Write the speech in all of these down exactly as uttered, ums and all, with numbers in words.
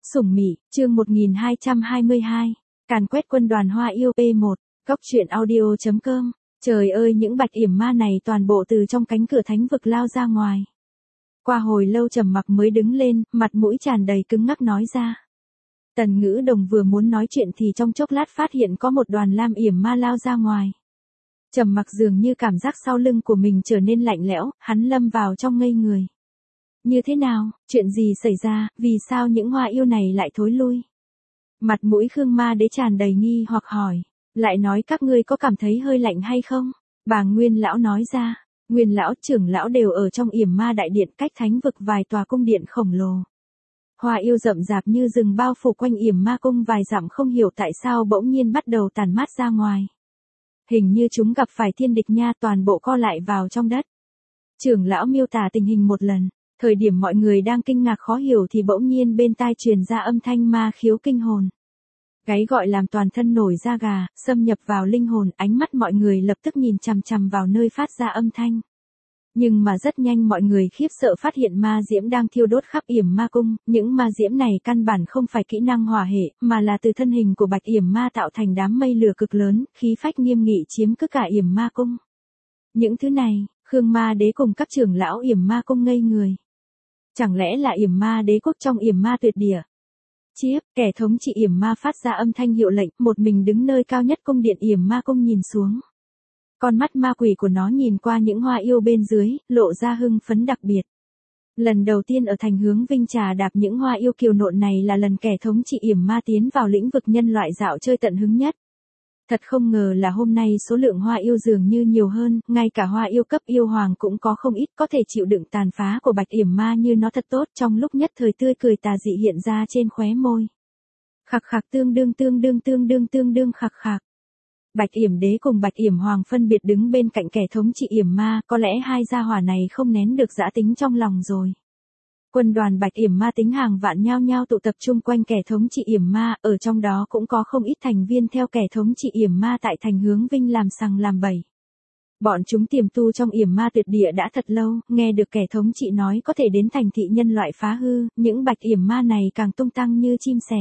Sủng Mị, chương một nghìn hai trăm hai mươi hai. Càn quét quân đoàn Hoa Yêu pê một. Góc truyện audio chấm com. Trời ơi, những bạch yểm ma này toàn bộ từ trong cánh cửa thánh vực lao ra ngoài. Qua hồi lâu trầm mặc mới đứng lên, mặt mũi tràn đầy cứng ngắc nói ra. Tần Ngữ Đồng vừa muốn nói chuyện thì trong chốc lát phát hiện có một đoàn lam yểm ma lao ra ngoài. Trầm mặc dường như cảm giác sau lưng của mình trở nên lạnh lẽo, hắn lâm vào trong ngây người. Như thế nào, chuyện gì xảy ra, vì sao những hoa yêu này lại thối lui? Mặt mũi Khương Ma Đế tràn đầy nghi hoặc hỏi, lại nói các ngươi có cảm thấy hơi lạnh hay không? Bà Nguyên Lão nói ra, Nguyên Lão trưởng lão đều ở trong yểm ma đại điện cách thánh vực vài tòa cung điện khổng lồ. Hoa yêu rậm rạp như rừng bao phủ quanh yểm ma cung vài dặm, không hiểu tại sao bỗng nhiên bắt đầu tản mát ra ngoài. Hình như chúng gặp phải thiên địch nha, toàn bộ co lại vào trong đất. Trưởng lão miêu tả tình hình một lần. Thời điểm mọi người đang kinh ngạc khó hiểu thì bỗng nhiên bên tai truyền ra âm thanh ma khiếu kinh hồn. Gáy gọi làm toàn thân nổi da gà, xâm nhập vào linh hồn, ánh mắt mọi người lập tức nhìn chằm chằm vào nơi phát ra âm thanh. Nhưng mà rất nhanh mọi người khiếp sợ phát hiện ma diễm đang thiêu đốt khắp yểm ma cung, những ma diễm này căn bản không phải kỹ năng hỏa hệ, mà là từ thân hình của bạch yểm ma tạo thành đám mây lửa cực lớn, khí phách nghiêm nghị chiếm cứ cả yểm ma cung. Những thứ này, Khương Ma Đế cùng các trưởng lão yểm ma cung ngây người. Chẳng lẽ là yểm ma đế quốc trong yểm ma tuyệt địa? Chiếp, kẻ thống trị yểm ma phát ra âm thanh hiệu lệnh, một mình đứng nơi cao nhất cung điện yểm ma cung nhìn xuống. Con mắt ma quỷ của nó nhìn qua những hoa yêu bên dưới, lộ ra hưng phấn đặc biệt. Lần đầu tiên ở thành hướng Vinh trà đạp những hoa yêu kiều nộn này là lần kẻ thống trị yểm ma tiến vào lĩnh vực nhân loại dạo chơi tận hứng nhất. Thật không ngờ là hôm nay số lượng hoa yêu dường như nhiều hơn, ngay cả hoa yêu cấp yêu hoàng cũng có không ít, có thể chịu đựng tàn phá của bạch yểm ma như nó thật tốt. Trong lúc nhất thời tươi cười tà dị hiện ra trên khóe môi. Khạc khạc tương đương tương đương tương đương tương đương khạc khạc. Bạch yểm đế cùng bạch yểm hoàng phân biệt đứng bên cạnh kẻ thống trị yểm ma, có lẽ hai gia hỏa này không nén được dã tính trong lòng rồi. Quân đoàn bạch yểm ma tính hàng vạn nhao nhao tụ tập chung quanh kẻ thống trị yểm ma, ở trong đó cũng có không ít thành viên theo kẻ thống trị yểm ma tại thành hướng Vinh làm sằng làm bậy. Bọn chúng tiềm tu trong yểm ma tuyệt địa đã thật lâu, nghe được kẻ thống trị nói có thể đến thành thị nhân loại phá hư, những bạch yểm ma này càng tung tăng như chim sẻ.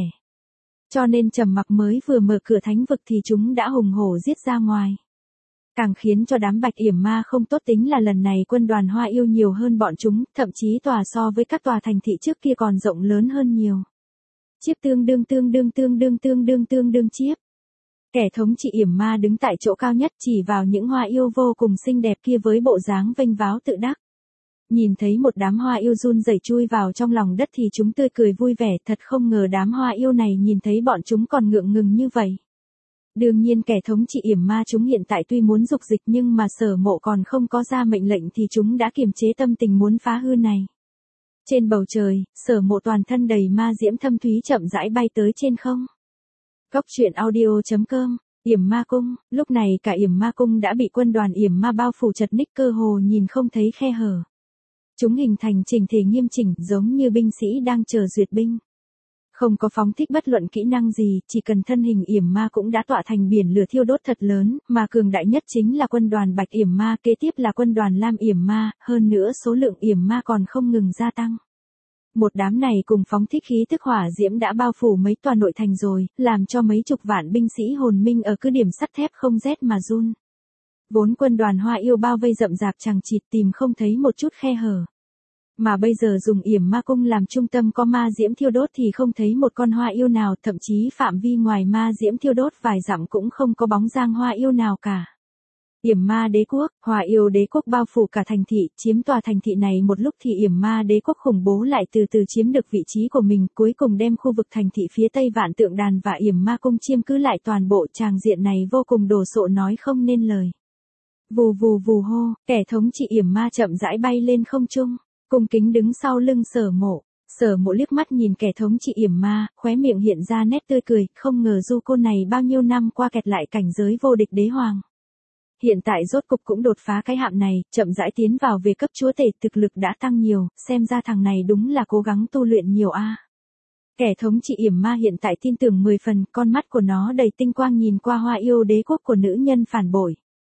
Cho nên trầm mặc mới vừa mở cửa thánh vực thì chúng đã hùng hổ giết ra ngoài. Càng khiến cho đám bạch yểm ma không tốt tính là lần này quân đoàn hoa yêu nhiều hơn bọn chúng, thậm chí tòa so với các tòa thành thị trước kia còn rộng lớn hơn nhiều. Chiếp tương đương tương đương tương đương tương đương tương đương chiếp. Kẻ thống trị yểm ma đứng tại chỗ cao nhất chỉ vào những hoa yêu vô cùng xinh đẹp kia với bộ dáng vênh váo tự đắc. Nhìn thấy một đám hoa yêu run rẩy chui vào trong lòng đất thì chúng tươi cười vui vẻ, thật không ngờ đám hoa yêu này nhìn thấy bọn chúng còn ngượng ngừng như vậy. Đương nhiên kẻ thống trị yểm ma chúng hiện tại tuy muốn dục dịch nhưng mà Sở Mộ còn không có ra mệnh lệnh thì chúng đã kiềm chế tâm tình muốn phá hư này. Trên bầu trời, Sở Mộ toàn thân đầy ma diễm thâm thúy chậm rãi bay tới trên không. Góc truyện audio chấm com. Yểm ma cung, lúc này cả yểm ma cung đã bị quân đoàn yểm ma bao phủ chật ních, cơ hồ nhìn không thấy khe hở. Chúng hình thành chỉnh thể nghiêm chỉnh giống như binh sĩ đang chờ duyệt binh. Không có phóng thích bất luận kỹ năng gì, chỉ cần thân hình yểm ma cũng đã tỏa thành biển lửa thiêu đốt thật lớn, mà cường đại nhất chính là quân đoàn bạch yểm ma, kế tiếp là quân đoàn lam yểm ma, hơn nữa số lượng yểm ma còn không ngừng gia tăng. Một đám này cùng phóng thích khí tức hỏa diễm đã bao phủ mấy tòa nội thành rồi, làm cho mấy chục vạn binh sĩ hồn minh ở cứ điểm sắt thép không rét mà run. Vốn quân đoàn hoa yêu bao vây rậm rạp chằng chịt tìm không thấy một chút khe hở. Mà bây giờ dùng yểm ma cung làm trung tâm có ma diễm thiêu đốt thì không thấy một con hoa yêu nào, thậm chí phạm vi ngoài ma diễm thiêu đốt vài dặm cũng không có bóng dáng hoa yêu nào cả. Yểm ma đế quốc, hoa yêu đế quốc bao phủ cả thành thị, chiếm tòa thành thị này một lúc thì yểm ma đế quốc khủng bố lại từ từ chiếm được vị trí của mình, cuối cùng đem khu vực thành thị phía tây vạn tượng đàn và yểm ma cung chiếm cứ lại toàn bộ. Tràng diện này vô cùng đồ sộ nói không nên lời. Vù vù vù hô, kẻ thống trị yểm ma chậm rãi bay lên không trung. Cung kính đứng sau lưng Sở Mộ. Sở Mộ liếc mắt nhìn kẻ thống trị yểm ma, khóe miệng hiện ra nét tươi cười, không ngờ du cô này bao nhiêu năm qua kẹt lại cảnh giới vô địch đế hoàng. Hiện tại rốt cục cũng đột phá cái hạm này, chậm rãi tiến vào về cấp chúa tể, thực lực đã tăng nhiều, xem ra thằng này đúng là cố gắng tu luyện nhiều a. À. Kẻ thống trị yểm ma hiện tại tin tưởng mười phần, con mắt của nó đầy tinh quang nhìn qua hoa yêu đế quốc của nữ nhân phản bội.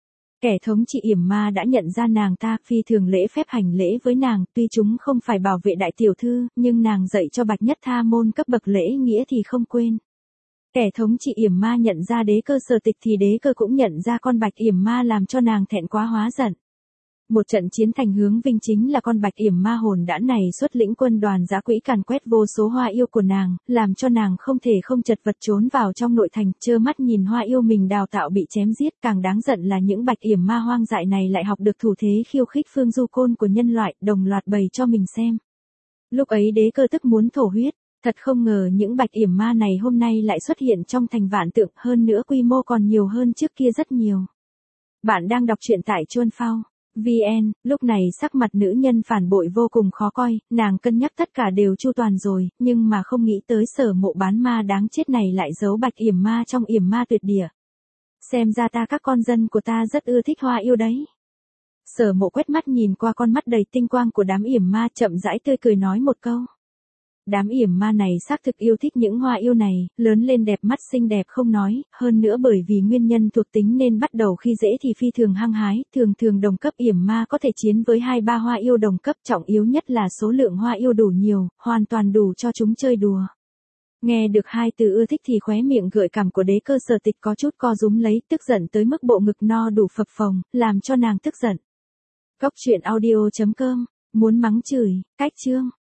Kẻ thống trị yểm ma đã nhận ra nàng ta, phi thường lễ phép hành lễ với nàng, tuy chúng không phải bảo vệ đại tiểu thư, nhưng nàng dạy cho Bạch Nhất Tha môn cấp bậc lễ nghĩa thì không quên. Kẻ thống trị yểm ma nhận ra đế cơ Sở Tịch thì đế cơ cũng nhận ra con bạch yểm ma làm cho nàng thẹn quá hóa giận. Một trận chiến thành hướng vinh chính là con bạch yểm ma hồn đãn này xuất lĩnh quân đoàn dã quỷ càn quét vô số hoa yêu của nàng, làm cho nàng không thể không chật vật trốn vào trong nội thành, trơ mắt nhìn hoa yêu mình đào tạo bị chém giết. Càng đáng giận là những bạch yểm ma hoang dại này lại học được thủ thế khiêu khích phương du côn của nhân loại, đồng loạt bày cho mình xem. Lúc ấy đế cơ tức muốn thổ huyết. Thật không ngờ những bạch yểm ma này hôm nay lại xuất hiện trong thành vạn tượng, hơn nữa quy mô còn nhiều hơn trước kia rất nhiều. Bạn đang đọc truyện tại Chuan Phao vê en, lúc này sắc mặt nữ nhân phản bội vô cùng khó coi, nàng cân nhắc tất cả đều chu toàn rồi, nhưng mà không nghĩ tới Sở Mộ bán ma đáng chết này lại giấu bạch yểm ma trong yểm ma tuyệt địa. Xem ra ta các con dân của ta rất ưa thích hoa yêu đấy. Sở Mộ quét mắt nhìn qua con mắt đầy tinh quang của đám yểm ma, chậm rãi tươi cười nói một câu. Đám yểm ma này xác thực yêu thích những hoa yêu này, lớn lên đẹp mắt xinh đẹp không nói, hơn nữa bởi vì nguyên nhân thuộc tính nên bắt đầu khi dễ thì phi thường hăng hái, thường thường đồng cấp yểm ma có thể chiến với hai ba hoa yêu đồng cấp, trọng yếu nhất là số lượng hoa yêu đủ nhiều, hoàn toàn đủ cho chúng chơi đùa. Nghe được hai từ ưa thích thì khóe miệng gợi cảm của đế cơ Sở Tịch có chút co rúm lấy, tức giận tới mức bộ ngực no đủ phập phồng, làm cho nàng tức giận. Cốc truyện audio chấm com, muốn mắng chửi, cách chương.